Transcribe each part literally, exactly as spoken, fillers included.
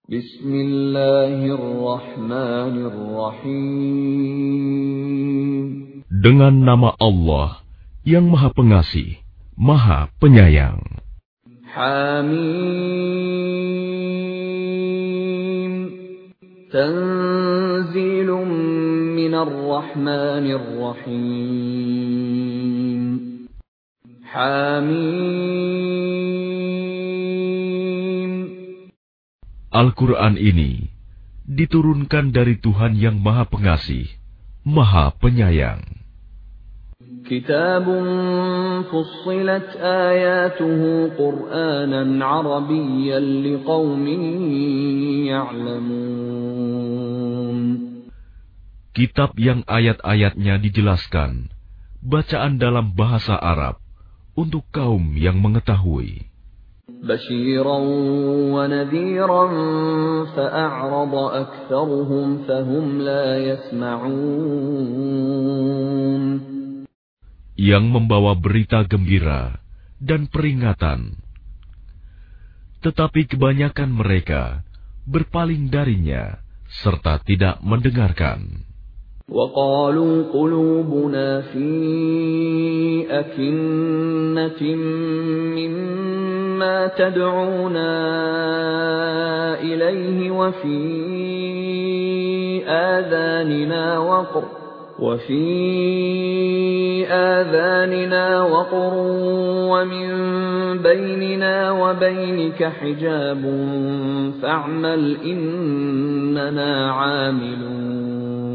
Bismillahirrahmanirrahim. Dengan nama Allah yang Maha Pengasih, Maha Penyayang. Hamim. Tanzilun minar rahmanir rahim. Hamim. Al-Quran ini diturunkan dari Tuhan yang Maha Pengasih, Maha Penyayang. Kitabun fussilat ayatuhu Qur'anan Arabiyyan liqaumin ya'lamun. Kitab yang ayat-ayatnya dijelaskan, bacaan dalam bahasa Arab, untuk kaum yang mengetahui. Basyiran wa nadhiran fa'a'rada aktsaruhum fahum la yasma'un. Yang membawa berita gembira dan peringatan. Tetapi kebanyakan mereka berpaling darinya serta tidak mendengarkan. وَقَالُوا قُلُوبُنَا فِي أَكِنَّةٍ مِّمَّا تَدْعُونَا إِلَيْهِ وَفِي آذَانِنَا وَقْرٌ وَفِي آذَانِنَا وَقْرٌ وَمِن بَيْنِنَا وَبَيْنِكَ حِجَابٌ فَاعْمَلْ إِنَّنَا عَامِلُونَ.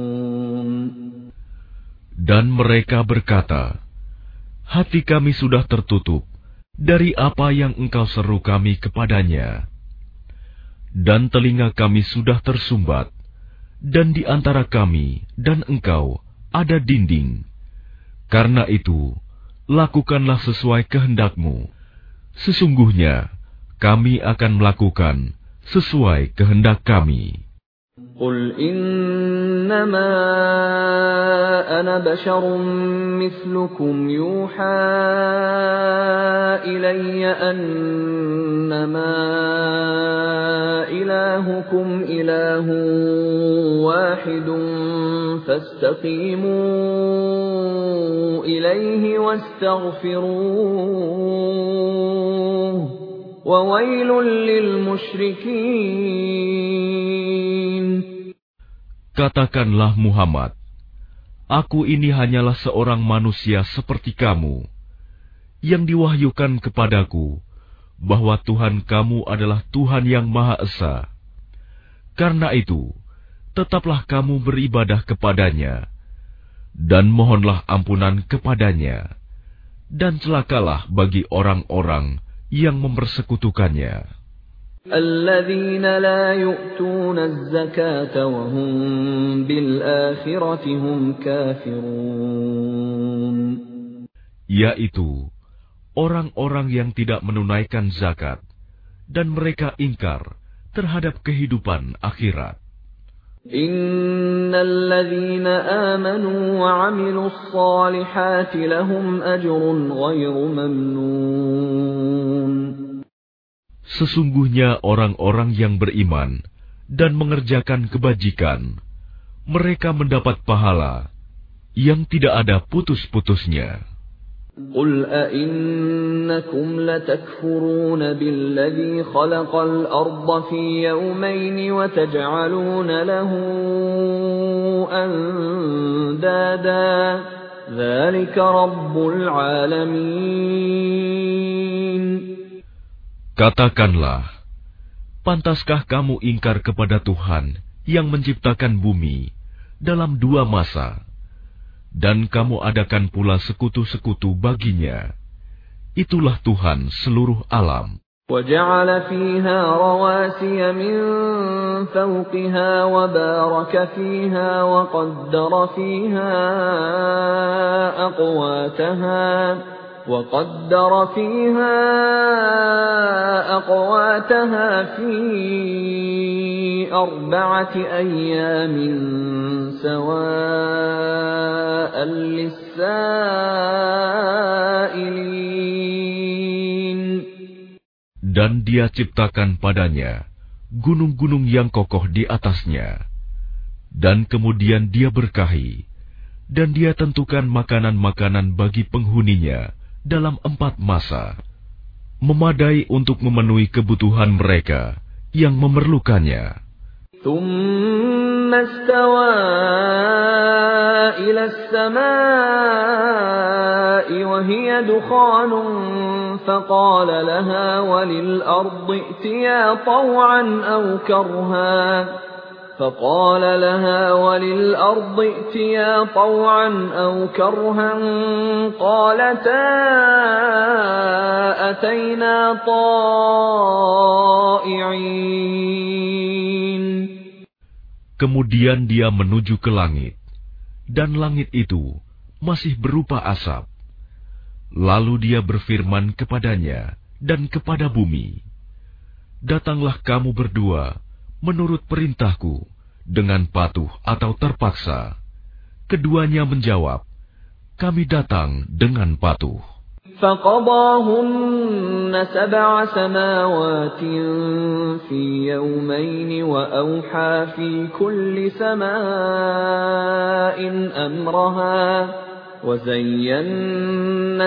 Dan mereka berkata, hati kami sudah tertutup dari apa yang engkau seru kami kepadanya. Dan telinga kami sudah tersumbat, dan di antara kami dan engkau ada dinding. Karena itu, lakukanlah sesuai kehendakmu. Sesungguhnya, kami akan melakukan sesuai kehendak kami. قل إنما أنا بشر مثلكم يوحى إلي أنما إلهكم إله واحد فاستقيموا إليه واستغفروه وويل للمشركين. Katakanlah Muhammad, aku ini hanyalah seorang manusia seperti kamu, yang diwahyukan kepadaku bahwa Tuhan kamu adalah Tuhan yang Maha Esa. Karena itu, tetaplah kamu beribadah kepadanya, dan mohonlah ampunan kepadanya, dan celakalah bagi orang-orang yang mempersekutukannya. الذين لا يؤتون الزكاة وهم بالآخرة هم كافرون. Yaitu orang-orang yang tidak menunaikan zakat dan mereka ingkar terhadap kehidupan akhirat. إن الذين آمنوا وعملوا الصالحات لهم أجر غير ممنون. Sesungguhnya orang-orang yang beriman dan mengerjakan kebajikan, mereka mendapat pahala yang tidak ada putus-putusnya. قل أئنكم لتكفرون بالذي خلق الأرض في يومين وتجعلون له أندادا ذلك رب العالمين. Katakanlah, pantaskah kamu ingkar kepada Tuhan yang menciptakan bumi dalam dua masa, dan kamu adakan pula sekutu-sekutu baginya? Itulah Tuhan seluruh alam. وَجَعَلَ فِيهَا رَوَاسِيَ مِن فَوْقِهَا وَبَارَكَ فِيهَا وَقَدَّرَ فِيهَا أَقْوَاتَهَا وَقَدَّرَ فِيهَا أَقْوَاتَهَا فِي أَرْبَعَةِ أَيَّامٍ سَوَاءً لِلسَّائِلِينَ. Dan Dia ciptakan padanya gunung-gunung yang kokoh di atasnya. Dan kemudian dia berkahi, dan dia tentukan makanan-makanan bagi penghuninya dalam empat masa, memadai untuk memenuhi kebutuhan mereka yang memerlukannya. ثم استوى إلى السماء وهي دخان فقال لها وللأرض ائتيا طوعا أو كرها فقال لها وللأرض ائتيا طوعا أو كرها قالتا أتينا طائعين. Kemudian dia menuju ke langit, dan langit itu masih berupa asap. Lalu dia berfirman kepadanya dan kepada bumi, "Datanglah kamu berdua menurut perintahku dengan patuh atau terpaksa." Keduanya menjawab, "Kami datang dengan patuh." فقضاهن سبع سماوات في يومين وأوحى في كل سماء أمرها وزينا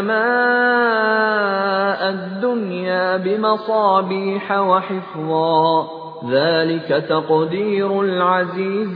السماء الدنيا بمصابيح وحفظا ذلك تقدير العزيز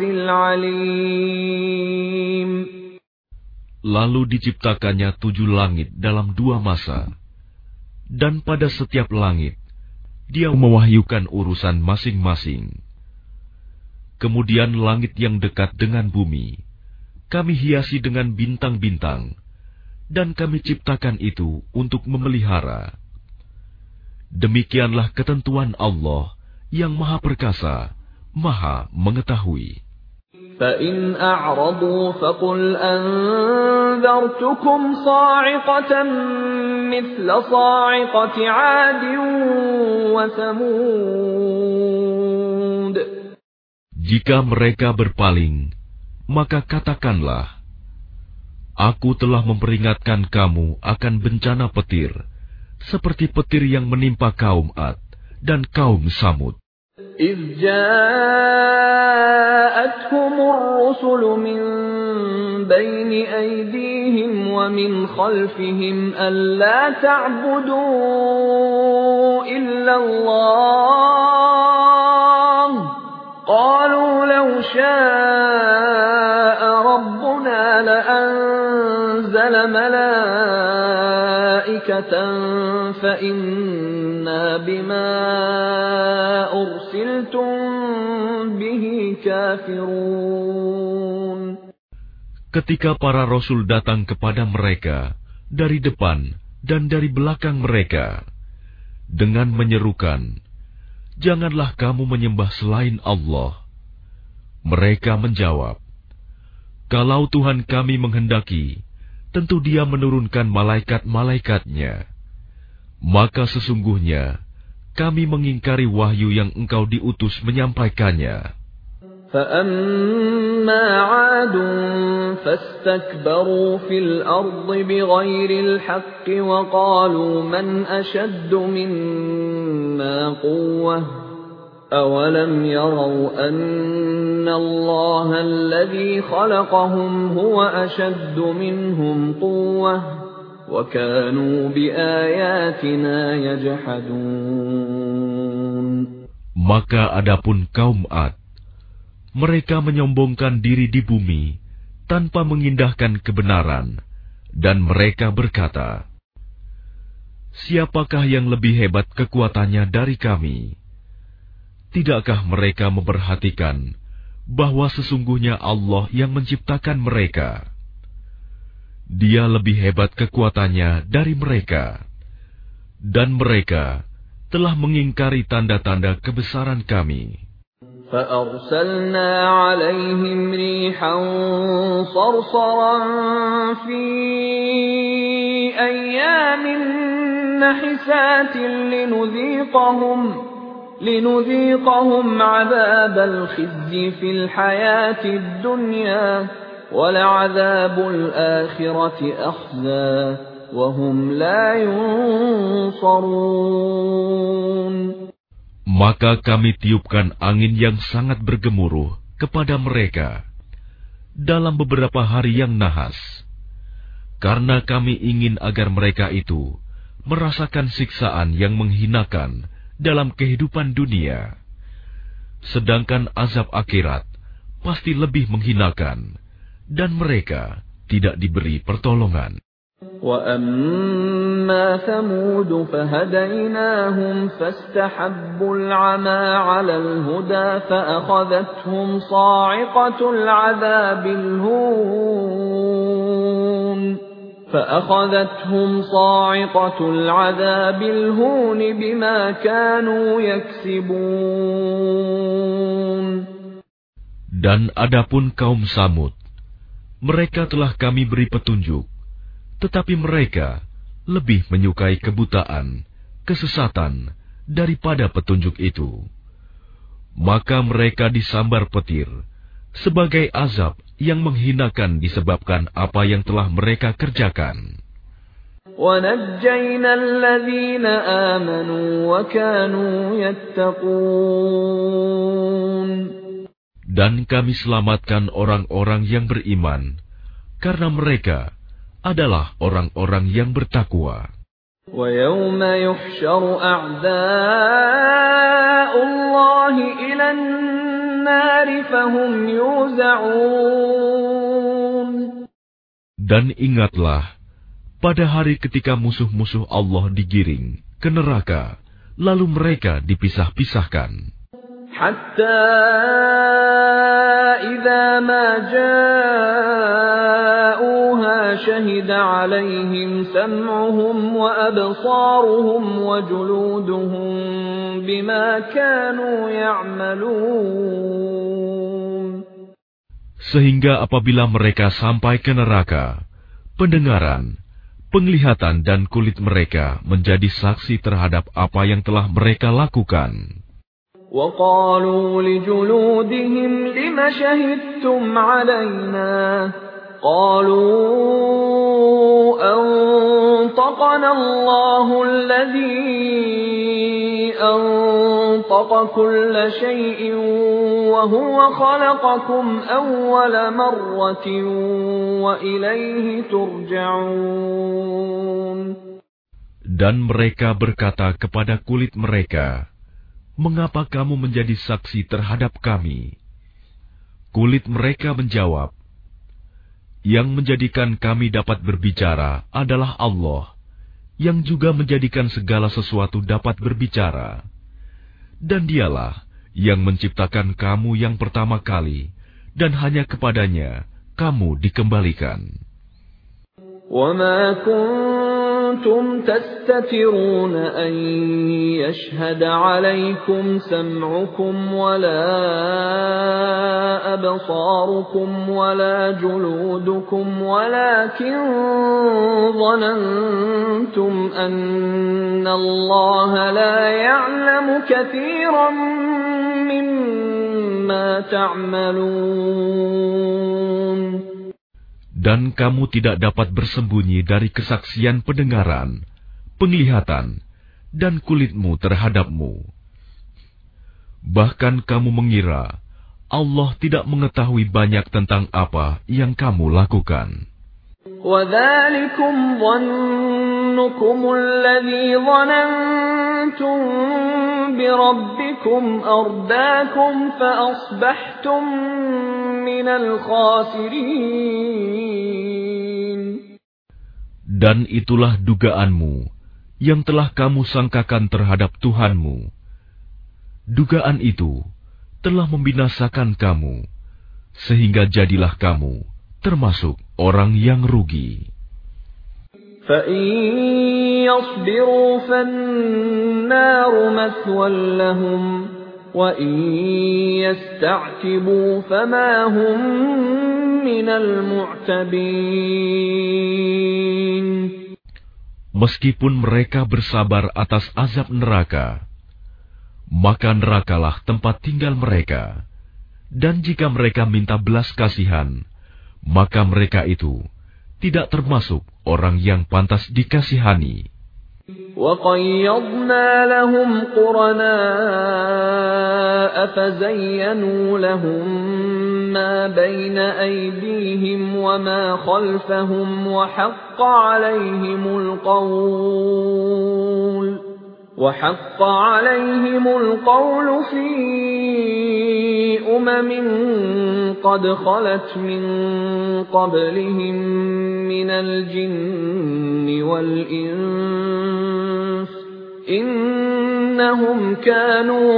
العليم. Lalu diciptakannya tujuh langit dalam dua masa, dan pada setiap langit dia mewahyukan urusan masing-masing. Kemudian langit yang dekat dengan bumi kami hiasi dengan bintang-bintang, dan kami ciptakan itu untuk memelihara. Demikianlah ketentuan Allah yang Maha Perkasa, Maha Mengetahui. فَإِنْ أَعْرَضُوا فَقُلْ أَنذَرْتُكُمْ صَاعِقَةً مِثْلَ صَاعِقَةِ عَادٍ وَثَمُودَ. Jika mereka berpaling, maka katakanlah, Aku telah memperingatkan kamu akan bencana petir, seperti petir yang menimpa kaum Ad dan kaum Samud. إِذْ جَاءَتْهُمُ الرُّسُلُ مِنْ بَيْنِ أَيْدِيهِمْ وَمِنْ خَلْفِهِمْ أَلَّا تَعْبُدُوا إِلَّا اللَّهَ قَالُوا لَوْ شَاءَ رَبُّنَا لَأَنزَلَ مَلَائِكَةً فَإِنَّا بِمَا أُرْسِلْتُمْ بِهِ كَافِرُونَ. Ketika para rasul datang kepada mereka dari depan dan dari belakang mereka dengan menyerukan, "Janganlah kamu menyembah selain Allah." Mereka menjawab, "Kalau Tuhan kami menghendaki, tentu Dia menurunkan malaikat-malaikatnya. Maka sesungguhnya kami mengingkari wahyu yang engkau diutus menyampaikannya." فَأَمَّا عَادٌ فَاسْتَكْبَرُوا فِي الْأَرْضِ بِغَيْرِ الْحَقِّ وَقَالُوا مَنْ أَشَدُّ مِنَّا قُوَّةً أَوَلَمْ يَرَوْا أَنَّ اللَّهَ الَّذِي خَلَقَهُمْ هُوَ أَشَدُّ مِنْهُمْ قُوَّةً وَكَانُوا بِآيَاتِنَا يَجْحَدُونَ. Maka adapun kaum Ad, mereka menyombongkan diri di bumi tanpa mengindahkan kebenaran, dan mereka berkata, "Siapakah yang lebih hebat kekuatannya dari kami?" Tidakkah mereka memperhatikan bahwa sesungguhnya Allah yang menciptakan mereka? Dia lebih hebat kekuatannya dari mereka, dan mereka telah mengingkari tanda-tanda kebesaran kami. فَأَرْسَلْنَا عَلَيْهِمْ رِيحًا صَرْصَرًا فِي أَيَّامٍ نَحِسَاتٍ لِنُذِيقَهُمْ لِنُذِيقَهُمْ عَذَابَ الْخِزْيِ فِي الْحَيَاةِ الدُّنْيَا وَلَعَذَابُ الْآخِرَةِ أَخْزَىٰ وَهُمْ لَا يُنصَرُونَ. Maka kami tiupkan angin yang sangat bergemuruh kepada mereka dalam beberapa hari yang nahas, karena kami ingin agar mereka itu merasakan siksaan yang menghinakan dalam kehidupan dunia, sedangkan azab akhirat pasti lebih menghinakan, dan mereka tidak diberi pertolongan. وَأَمَّا ثَمُودُ فَهَدَيْنَاهُمْ فَاسْتَحَبُّوا الْعَمَى عَلَى الْهُدَى فَأَخَذَتْهُمْ صَاعِقَةُ الْعَذَابِ الْهُونِ فَأَخَذَتْهُمْ صَاعِقَةُ الْعَذَابِ الْهُونِ بِمَا كَانُوا يَكْسِبُونَ. Dan adapun kaum Samud, mereka telah kami beri petunjuk, tetapi mereka lebih menyukai kebutaan, kesesatan, daripada petunjuk itu. Maka mereka disambar petir, sebagai azab yang menghinakan disebabkan apa yang telah mereka kerjakan. وَنَجَّيْنَا الَّذِينَ آمَنُوا وَكَانُوا يَتَّقُونَ. Dan kami selamatkan orang-orang yang beriman, karena mereka adalah orang-orang yang bertakwa. وَيَوْمَ يُحْشَرُ أَعْدَاءُ اللَّهِ إِلَى النَّارِ فَهُمْ يُوزَعُونَ. Dan ingatlah, pada hari ketika musuh-musuh Allah digiring ke neraka, lalu mereka dipisah-pisahkan. حتى إذا ما جاءوها شهد عليهم سمعهم وأبصارهم وجلودهم بما كانوا يعملون. Sehingga apabila mereka sampai ke neraka, pendengaran, penglihatan dan kulit mereka menjadi saksi terhadap apa yang telah mereka lakukan. وَقَالُوا لِجُلُودِهِمْ لِمَ شَهِدتُّمْ عَلَيْنَا قَالُوا أَنطَقَنَا اللَّهُ الَّذِي أَنطَقَ كُلَّ شَيْءٍ وَهُوَ خَلَقَكُمْ أَوَّلَ مَرَّةٍ وَإِلَيْهِ تُرْجَعُونَ. Dan mereka berkata kepada kulit mereka, "Mengapa kamu menjadi saksi terhadap kami?" Kulit mereka menjawab, "Yang menjadikan kami dapat berbicara adalah Allah, yang juga menjadikan segala sesuatu dapat berbicara. Dan Dialah yang menciptakan kamu yang pertama kali, dan hanya kepadanya kamu dikembalikan." وَمَا كُنتُمْ تَسْتَتِرُونَ أَن يَشْهَدَ عَلَيْكُمْ سَمْعُكُمْ وَلَا أَبْصَارُكُمْ وَلَا جُلُودُكُمْ وَلَكِنْ ظَنَنْتُمْ أَنَّ اللَّهَ لَا يَعْلَمُ كَثِيرًا مِّمَّا تَعْمَلُونَ. Dan kamu tidak dapat bersembunyi dari kesaksian pendengaran, penglihatan, dan kulitmu terhadapmu. Bahkan kamu mengira Allah tidak mengetahui banyak tentang apa yang kamu lakukan. وَذَلِكُمْ ظَنُّكُمُ الَّذِي ظَنَنْتُمْ بِرَبِّكُمْ أَرْدَاكُمْ فَأَصْبَحْتُمْ مِنَ الْخَاسِرِينَ. Dan itulah dugaanmu yang telah kamu sangkakan terhadap Tuhanmu. Dugaan itu telah membinasakan kamu, sehingga jadilah kamu termasuk orang yang rugi. فَإِن يَصْبِرُوا فَالنَّارُ مَثْوًى لَّهُمْ وَإِن يَسْتَعْتِبُوا فَمَا هُم مِّنَ الْمُعْتَبِينَ. Meskipun mereka bersabar atas azab neraka, maka nerakalah tempat tinggal mereka. Dan jika mereka minta belas kasihan, maka mereka itu tidak termasuk orang yang pantas dikasihani. وَقَيَّضْنَا لَهُمْ قُرَنَاءَ فَزَيَّنُوا لَهُم مَّا بَيْنَ أَيْدِيهِمْ وَمَا خَلْفَهُمْ وَحَقَّ عَلَيْهِمُ الْقَوْلُ وَحَقَّ عَلَيْهِمُ الْقَوْلُ فِي أُمَمٍ قَدْ خَلَتْ مِن قَبْلِهِم مِّنَ الْجِنِّ وَالْإِنسِ إِنَّهُمْ كَانُوا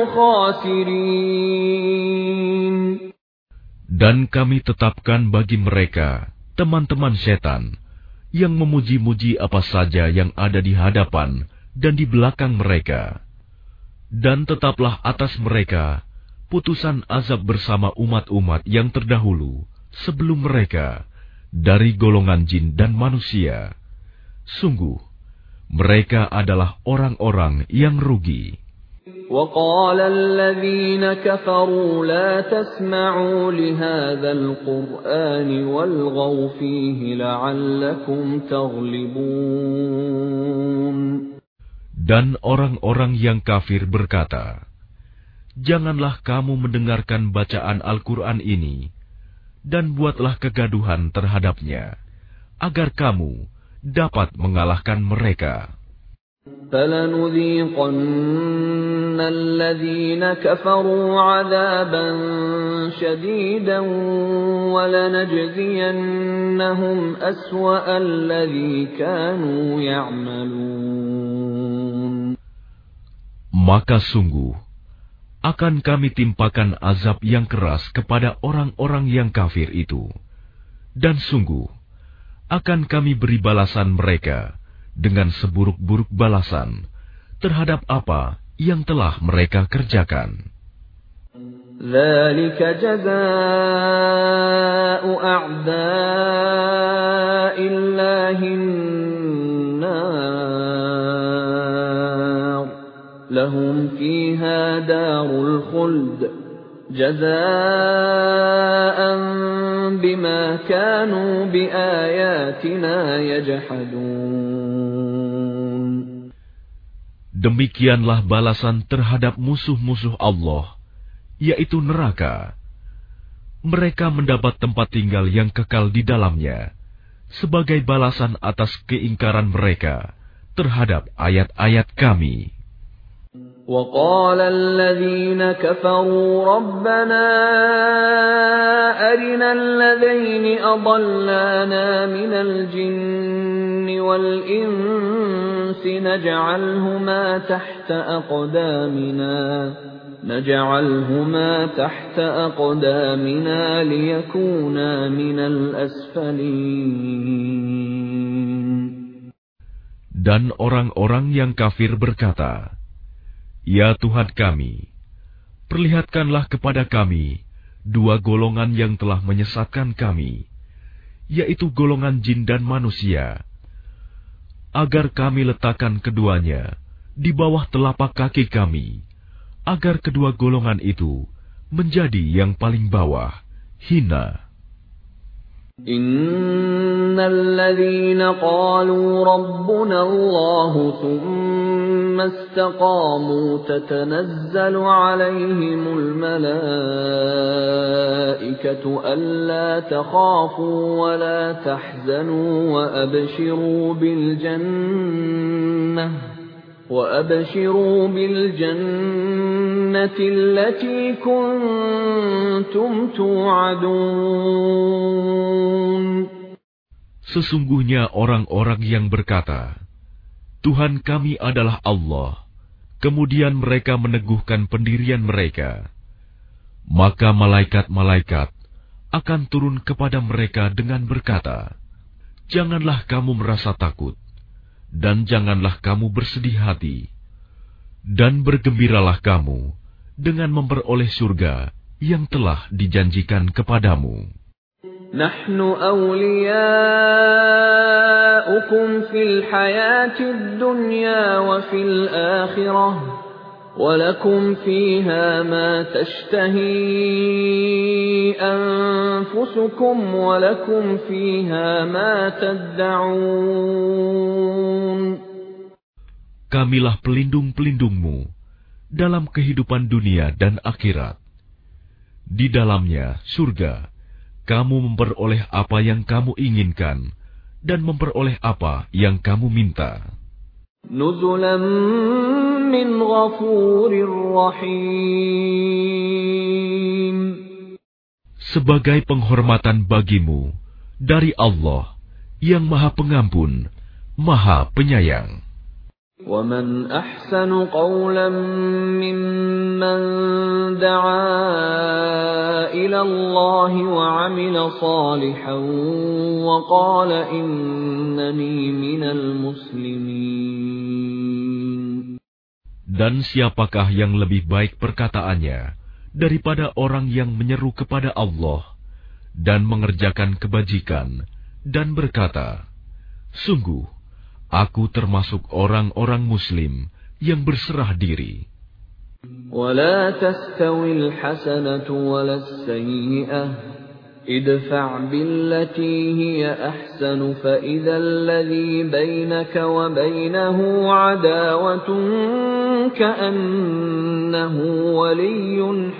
خَاسِرِينَ. Dan kami tetapkan bagi mereka teman-teman setan yang memuji-muji apa saja yang ada di hadapan dan di belakang mereka. Dan tetaplah atas mereka putusan azab bersama umat-umat yang terdahulu sebelum mereka dari golongan jin dan manusia. Sungguh, mereka adalah orang-orang yang rugi. وَقَالَ الَّذِينَ كَفَرُوا لَا تَسْمَعُوا لِهَذَا الْقُرْآنِ وَالْغَوْا فِيهِ لَعَلَّكُمْ تَغْلِبُونَ. Dan orang-orang yang kafir berkata, janganlah kamu mendengarkan bacaan Al-Quran ini, dan buatlah kegaduhan terhadapnya, agar kamu dapat mengalahkan mereka. فَلَنُذِيقَنَّ الَّذِينَ كَفَرُوا عَذَابًا شَدِيدًا وَلَنَجْزِيَنَّهُمْ أَسْوَأَ الَّذِي كَانُوا يَعْمَلُونَ. Maka sungguh akan kami timpakan azab yang keras kepada orang-orang yang kafir itu, dan sungguh akan kami beri balasan mereka dengan seburuk-buruk balasan terhadap apa yang telah mereka kerjakan. ذَلِكَ جَزَاءُ أَعْدَاءِ اللَّهِ النَّارُ لَهُمْ فِيهَا دَارُ الْخُلْدِ جَزَاءً بِمَا كَانُوا بِآيَاتِنَا يَجْحَدُونَ. Demikianlah balasan terhadap musuh-musuh Allah, yaitu neraka. Mereka mendapat tempat tinggal yang kekal di dalamnya, sebagai balasan atas keingkaran mereka terhadap ayat-ayat Kami. وَقَالَ الَّذِينَ كَفَرُوا رَبَّنَا أَرِنَا الَّذَيْنِ أَضَلَّانَا مِنَ الْجِنِّ وَالْإِنسِ نَجْعَلْهُمَا تَحْتَ أَقْدَامِنَا نَجْعَلْهُمَا تَحْتَ أَقْدَامِنَا لِيَكُونَا مِنَ الْأَسْفَلِينَ. Dan orang-orang yang kafir berkata, ya Tuhan kami, perlihatkanlah kepada kami dua golongan yang telah menyesatkan kami, yaitu golongan jin dan manusia, agar kami letakkan keduanya di bawah telapak kaki kami, agar kedua golongan itu menjadi yang paling bawah, hina. Innal ladzina qalu rabbuna Allah thumma istaqamu tatanazzalu alaihimul malaikatu alla takhafu wa la tahzanu wa abshiru bil jannah وَأَبْشِرُوا بِالْجَنَّةِ الَّتِي كُنتُمْ تُوعَدُونَ. Sesungguhnya orang-orang yang berkata, Tuhan kami adalah Allah, kemudian mereka meneguhkan pendirian mereka, maka malaikat-malaikat akan turun kepada mereka dengan berkata, janganlah kamu merasa takut, dan janganlah kamu bersedih hati, dan bergembiralah kamu dengan memperoleh surga yang telah dijanjikan kepadamu. Nahnu awliya'ukum fil hayatid dunya wa fil akhirah, wa lakum fiha ma tashtahi anfusukum wa lakum fiha ma tad'un. kamilah pelindung-pelindungmu dalam kehidupan dunia dan akhirat. Di dalamnya, surga, kamu memperoleh apa yang kamu inginkan dan memperoleh apa yang kamu minta. Nuzulan min ghafurir rahim. Sebagai penghormatan bagimu dari Allah yang Maha Pengampun, Maha Penyayang. وَمَنْ أَحْسَنُ قَوْلًا مِّمَّنْ دَعَا إِلَى اللَّهِ وَعَمِلَ صَالِحًا وَقَالَ إِنَّنِي مِنَ الْمُسْلِمِينَ. Dan siapakah yang lebih baik perkataannya daripada orang yang menyeru kepada Allah dan mengerjakan kebajikan dan berkata, sungguh, aku termasuk orang-orang Muslim yang berserah diri. وَلَا تَسْتَوِي الْحَسَنَةُ وَلَا السَّيِّئَةُ ادْفَعْ بِالَّتِي هِيَ أَحْسَنُ فَإِذَا الَّذِي بَيْنَكَ وَبَيْنَهُ عَدَاوَةٌ كَأَنَّهُ وَلِيٌّ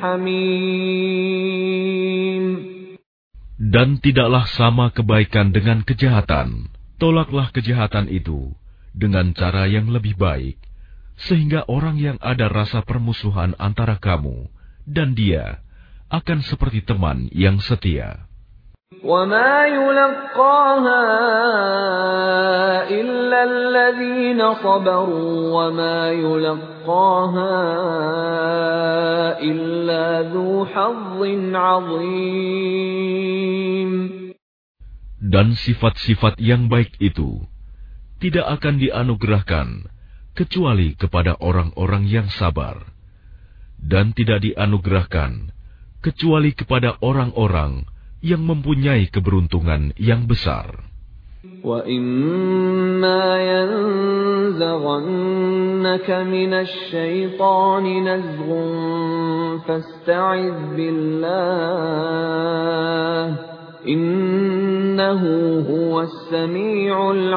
حَمِيمٌ. Dan tidaklah sama kebaikan dengan kejahatan. Tolaklah kejahatan itu dengan cara yang lebih baik, sehingga orang yang ada rasa permusuhan antara kamu dan dia akan seperti teman yang setia. وَمَا يُلَقَّاهَا إِلَّا الَّذِينَ صَبَرُوا وَمَا يُلَقَّاهَا إِلَّا ذُو حَظٍّ عَظِيمٍ. Dan sifat-sifat yang baik itu tidak akan dianugerahkan kecuali kepada orang-orang yang sabar, dan tidak dianugerahkan kecuali kepada orang-orang yang mempunyai keberuntungan yang besar. وَإِمَّا يَنزَغَنَّكَ مِنَ الشَّيْطَانِ نَزْغٌ فَاسْتَعِذْ بِاللَّهِ Innahu huwas sami'ul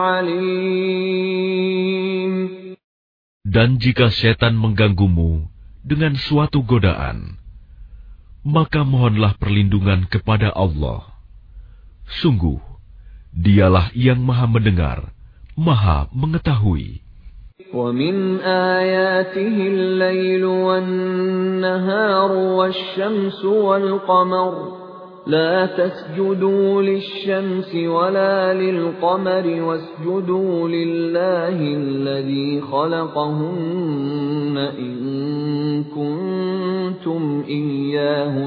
alim. Dan jika setan mengganggumu dengan suatu godaan, maka mohonlah perlindungan kepada Allah. Sungguh, Dialah yang Maha Mendengar, Maha Mengetahui. وَمِنْ آيَاتِهِ اللَّيْلُ وَالنَّهَارُ وَالشَّمْسُ وَالْقَمَرُ لا تسجدوا للشمس ولا للقمر واسجدوا لله الذي خلقهن إن كنتم إياه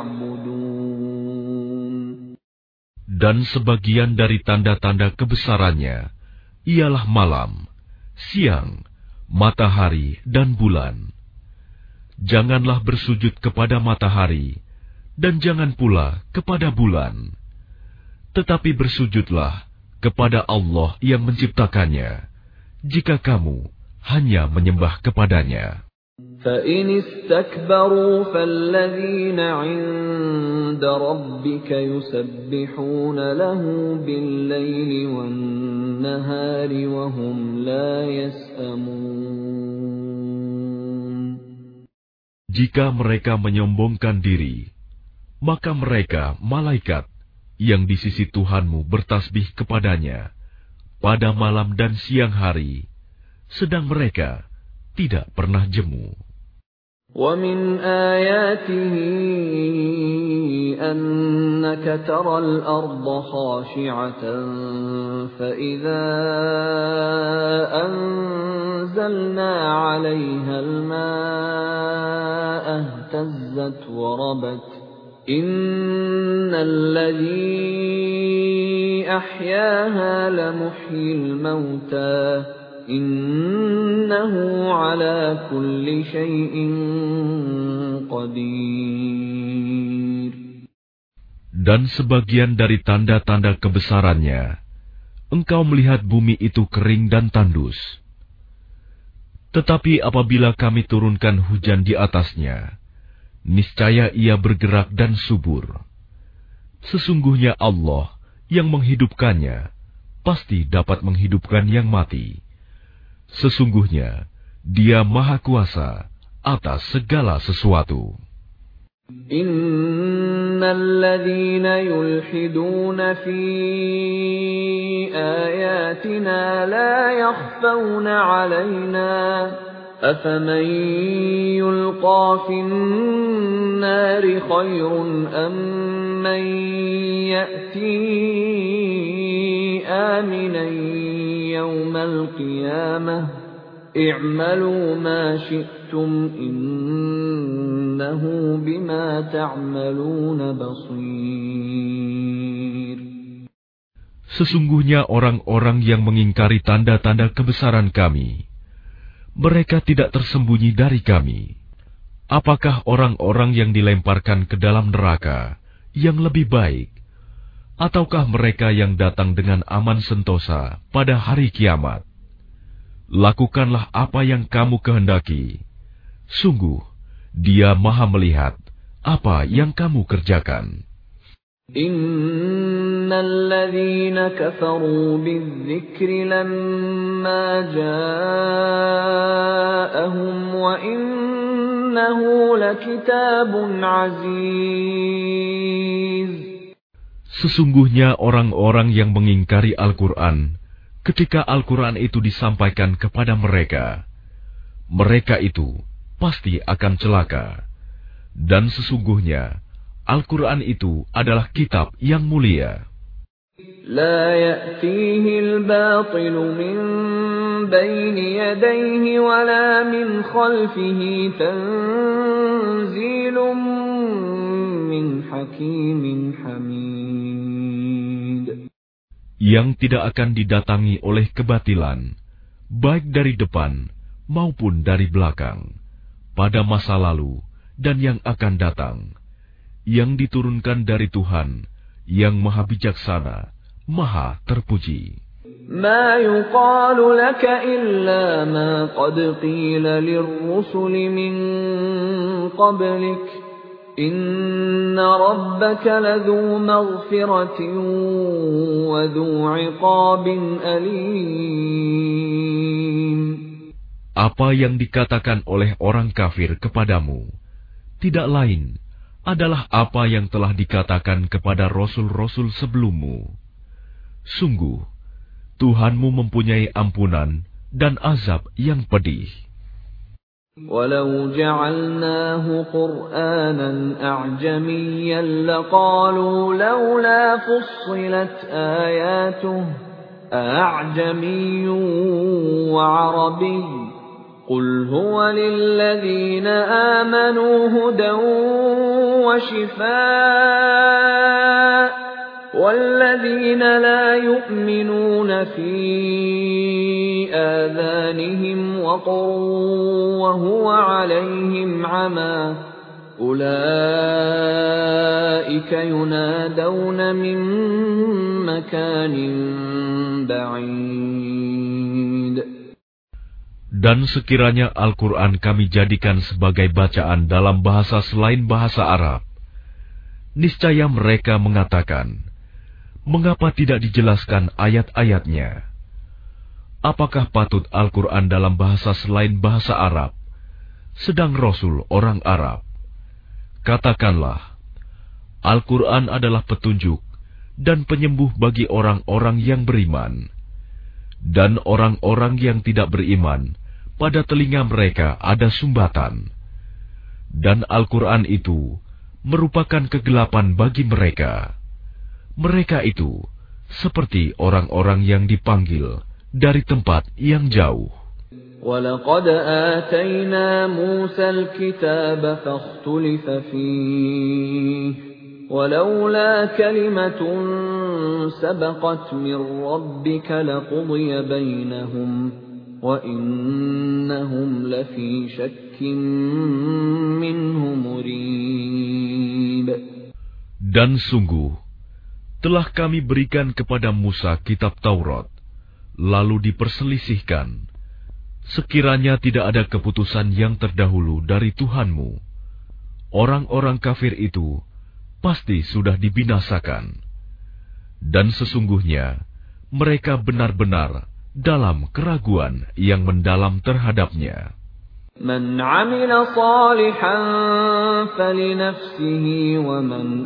تعبدون. Dan sebagian dari tanda-tanda kebesarannya ialah malam, siang, matahari, dan bulan. Janganlah bersujud kepada matahari, dan jangan pula kepada bulan. Tetapi bersujudlah kepada Allah yang menciptakannya, jika kamu hanya menyembah kepadanya. فَإِنِ اسْتَكْبَرُوا فَالَّذِينَ عِندَ رَبِّكَ يُسَبِّحُونَ لَهُ بِاللَّيْلِ وَالنَّهَارِ وَهُمْ لَا يَسْأَمُونَ. Jika mereka menyombongkan diri, maka mereka, malaikat, yang di sisi Tuhanmu bertasbih kepadanya pada malam dan siang hari, sedang mereka tidak pernah jemu. وَمِنْ آيَاتِهِ أَنَّكَ تَرَى الْأَرْضَ خَاشِعَةً فَإِذَا أَنزَلْنَا عَلَيْهَا الْمَاءَ اهْتَزَّتْ وَرَبَتْ إِنَّ الَّذِي أَحْيَاهَا لَمُحْيِي الْمَوْتَى Innahu ala kulli syai'in qadir. Dan sebagian dari tanda-tanda kebesarannya, engkau melihat bumi itu kering dan tandus. Tetapi apabila kami turunkan hujan di atasnya, niscaya ia bergerak dan subur. Sesungguhnya Allah yang menghidupkannya, pasti dapat menghidupkan yang mati. Sesungguhnya Dia Maha Kuasa atas segala sesuatu. Innal ladzina yulhiduna fi ayatina la yakhfawna 'alaina afaman yulqa fin nari khairun amman ya'ti aminan yawmal qiyamah i'malu ma syi'tum innahu bima ta'maluna basir. Sesungguhnya orang-orang yang mengingkari tanda-tanda kebesaran kami, mereka tidak tersembunyi dari kami. Apakah orang-orang yang dilemparkan ke dalam neraka yang lebih baik, ataukah mereka yang datang dengan aman sentosa pada hari kiamat? Lakukanlah apa yang kamu kehendaki. Sungguh, Dia Maha melihat apa yang kamu kerjakan. Innal ladzina kafaru bidzikri lamma ja'ahum wa innahu lakitabun aziz. Sesungguhnya orang-orang yang mengingkari Al-Quran ketika Al-Quran itu disampaikan kepada mereka, mereka itu pasti akan celaka. Dan sesungguhnya Al-Quran itu adalah kitab yang mulia. La ya'tihi al-batilu min bayni yadayhi wa la min khalfihi tanzilun min hakimin hamid. Yang tidak akan didatangi oleh kebatilan, baik dari depan maupun dari belakang, pada masa lalu dan yang akan datang, yang diturunkan dari Tuhan yang Maha Bijaksana, Maha Terpuji. Ma yuqalu laka illa ma qad qila lirrusuli min qablik. Inna rabbaka ladhu maghfiratin wa dhu 'iqabin alim. Apa yang dikatakan oleh orang kafir kepadamu tidak lain adalah apa yang telah dikatakan kepada rasul-rasul sebelummu. Sungguh, Tuhanmu mempunyai ampunan dan azab yang pedih. Walau ja'alnahu Qur'anan a'jamiyyan laqalu laula fussilat ayatuhu a'jamiyyun wa 'arabiyyun qul huwa lilladhina amanu hudan wa shifaa' والذين لا يؤمنون في آذانهم وقر وهو عليهم عمى أولئك ينادون من مكان بعيد. Dan sekiranya Al-Quran kami jadikan sebagai bacaan dalam bahasa selain bahasa Arab, niscaya mereka mengatakan, mengapa tidak dijelaskan ayat-ayatnya? Apakah patut Al-Quran dalam bahasa selain bahasa Arab, sedang Rasul orang Arab? Katakanlah, Al-Quran adalah petunjuk dan penyembuh bagi orang-orang yang beriman. Dan orang-orang yang tidak beriman, pada telinga mereka ada sumbatan. Dan Al-Quran itu merupakan kegelapan bagi mereka. Mereka itu seperti orang-orang yang dipanggil dari tempat yang jauh. وَلَقَدْ آتَيْنَا مُوسَى الْكِتَابَ فَاخْتُلِفَ فِيهِ وَلَوْلَا كَلِمَةٌ سَبَقَتْ مِنْ رَبِّكَ لَقُضِيَ بَيْنَهُمْ وَإِنَّهُمْ لَفِي شَكٍّ مِّنْهُ مُرِيبٍ. Dan sungguh telah kami berikan kepada Musa kitab Taurat, lalu diperselisihkan, sekiranya tidak ada keputusan yang terdahulu dari Tuhanmu, orang-orang kafir itu pasti sudah dibinasakan. Dan sesungguhnya mereka benar-benar dalam keraguan yang mendalam terhadapnya. Man 'amila shalihan falinafsihi wa man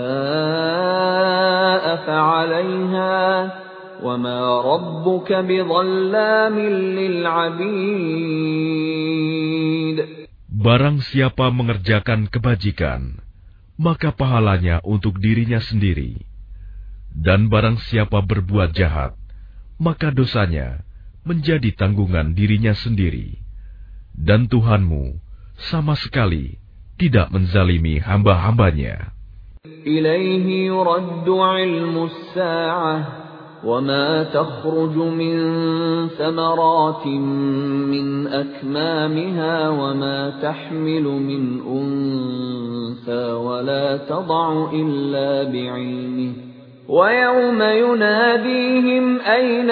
asaa'a fa'alayha wa ma rabbuka bidhallamin lil 'abid. Barang siapa mengerjakan kebajikan, maka pahalanya untuk dirinya sendiri. Dan barang siapa berbuat jahat, maka dosanya menjadi tanggungan dirinya sendiri. Dan Tuhanmu sama sekali tidak menzalimi hamba-hambanya. Ilaihi yuraddu ilmu as-sa'ah wa ma takhruju min thamaratin min akmamiha wa ma tahmilu min untha wa la tad'u illa bi'ilmihi. وَيَوْمَ يُنَادِيهِمْ أَيْنَ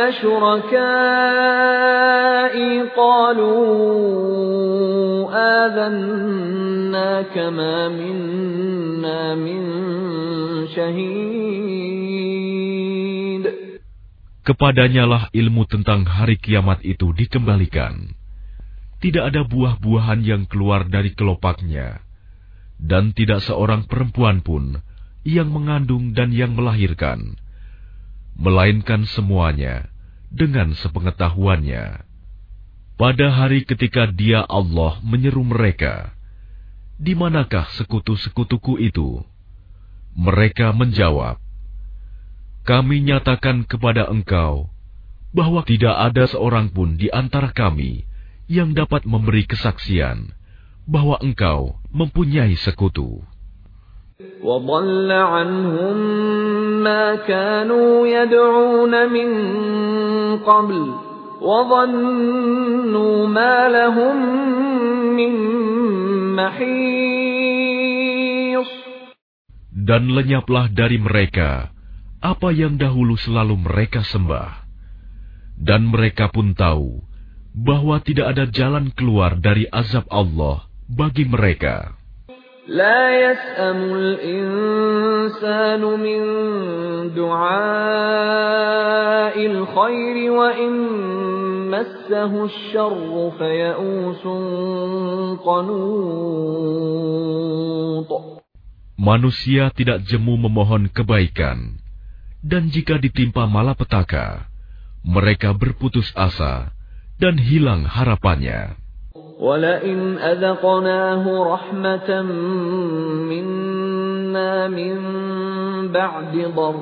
شُرَكَائِي قَالُوا آذَنَّاكَ مَا مِنَّا مِنْ شَهِيدٍ. Kepadanyalah ilmu tentang hari kiamat itu dikembalikan. Tidak ada buah-buahan yang keluar dari kelopaknya, dan tidak seorang perempuan pun yang mengandung dan yang melahirkan, melainkan semuanya dengan sepengetahuannya. Pada hari ketika Dia Allah menyeru mereka, "Di manakah sekutu-sekutuku itu?" Mereka menjawab, "Kami nyatakan kepada engkau bahwa tidak ada seorang pun di antara kami yang dapat memberi kesaksian bahwa engkau mempunyai sekutu." وَضَلَّ عَنْهُمْ مَا كَانُوا يَدْعُونَ مِنْ قَبْلُ وَظَنُّوا مَا لَهُمْ مِنْ مَحِيصٍ. Dan lenyaplah dari mereka apa yang dahulu selalu mereka sembah. Dan mereka pun tahu bahwa tidak ada jalan keluar dari azab Allah bagi mereka. لا يسأم الإنسان من دعاء الخير وإن مسه الشر فيئوس قنوط. Manusia tidak jemu memohon kebaikan, dan jika ditimpa malapetaka, mereka berputus asa dan hilang harapannya. وَلَئِنْ أَذَقْنَاهُ رَحْمَةً مِنَّا مِنْ بَعْدِ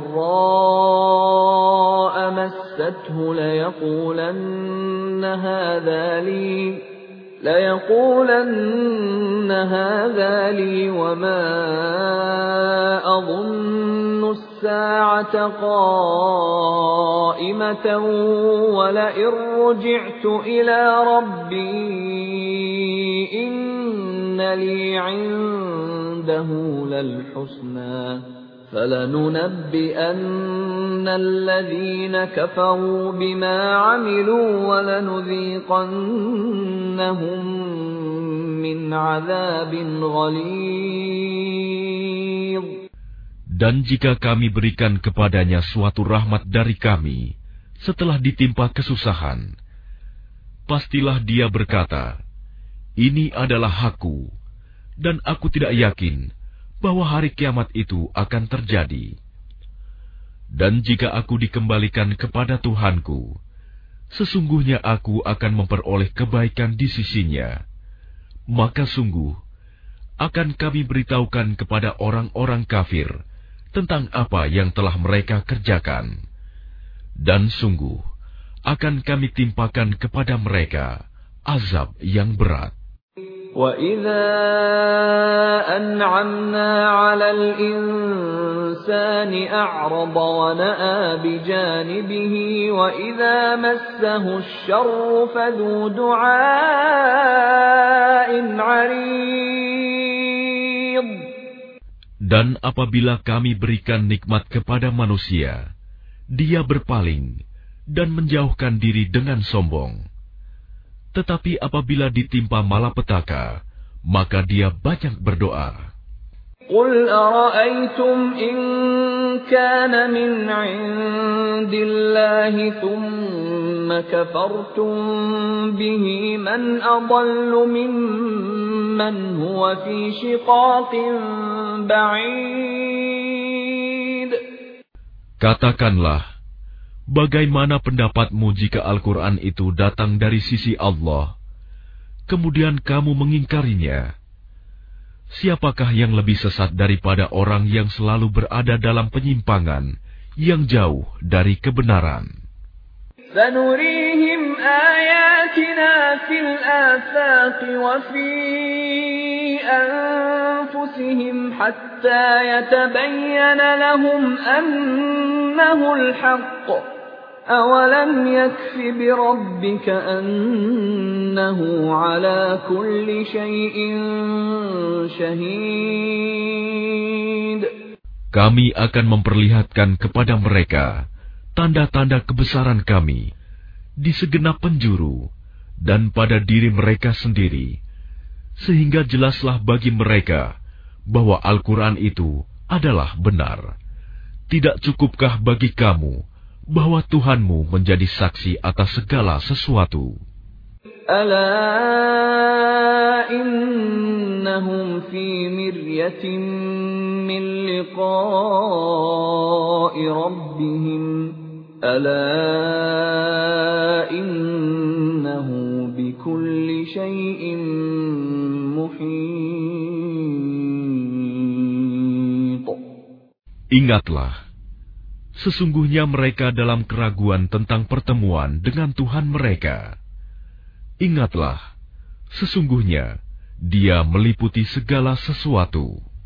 ضَرَّاءَ مَسَّتْهُ لَيَقُولَنَّ هَذَا لِي لَيَقُولَنَّ هَذَا لِي وَمَا أَظُنُّ السَّاعَةَ قَائِمَةً وَلَئِنْ رُجِعْتُ إِلَى رَبِّي إِنَّ لِي عِندَهُ لَلْحُسْنَى فَلَنُنَبِّئَنَّ الَّذِينَ كَفَرُوا بِمَا عَمِلُوا وَلَنُذِيقَنَّهُم مِّنْ عَذَابٍ غَلِيظٍ. Dan jika kami berikan kepadanya suatu rahmat dari kami setelah ditimpa kesusahan, pastilah dia berkata, "Ini adalah hakku, dan aku tidak yakin bahwa hari kiamat itu akan terjadi." Dan jika aku dikembalikan kepada Tuhanku, sesungguhnya aku akan memperoleh kebaikan di sisinya, maka sungguh akan kami beritahukan kepada orang-orang kafir tentang apa yang telah mereka kerjakan, dan sungguh akan kami timpakan kepada mereka azab yang berat. وَإِذَا أَنْعَمْنَا عَلَى الْإِنسَانِ أَعْرَضَ وَنَأَىٰ بِجَانِبِهِ وَإِذَا مَسَّهُ الشَّرُّ فَذُو دُعَاءٍ عَرِيضٍ. Dan apabila kami berikan nikmat kepada manusia, dia berpaling dan menjauhkan diri dengan sombong. Tetapi apabila ditimpa malapetaka, maka dia banyak berdoa. قل أرأيتم إن كان من عند الله ثم كفرتم به من أضل ممن هو في شقاق بعيد. Katakanlah, bagaimana pendapatmu jika Al-Quran itu datang dari sisi Allah, kemudian kamu mengingkarinya? Siapakah yang lebih sesat daripada orang yang selalu berada dalam penyimpangan yang jauh dari kebenaran? سَنُرِيهِمْ آيَاتِنَا فِي الْآفَاقِ وَفِي أَنفُسِهِمْ حَتَّى يَتَبَيَّنَ لَهُمْ أَنَّهُ الْحَقُّ أَوَلَمْ يَكْفِ بِرَبِّكَ أَنَّهُ عَلَى كُلِّ شَيْءٍ شَهِيدٌ. Kami akan memperlihatkan kepada mereka tanda-tanda kebesaran kami di segenap penjuru dan pada diri mereka sendiri, sehingga jelaslah bagi mereka bahwa Al-Quran itu adalah benar. Tidak cukupkah bagi kamu bahwa Tuhanmu menjadi saksi atas segala sesuatu? Ala innahum fi miryatin min liqa'i rabbihim. Ala innahu bikulli syai'in muhit. Ingatlah, sesungguhnya mereka dalam keraguan tentang pertemuan dengan Tuhan mereka. Ingatlah, sesungguhnya Dia meliputi segala sesuatu.